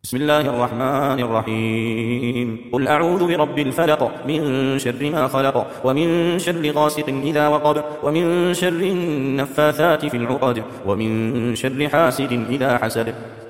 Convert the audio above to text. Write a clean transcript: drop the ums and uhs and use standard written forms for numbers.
بسم الله الرحمن الرحيم قل أعوذ برب الفلق من شر ما خلق ومن شر غاسق إذا وقب ومن شر النفاثات في العقد ومن شر حاسد إذا حسد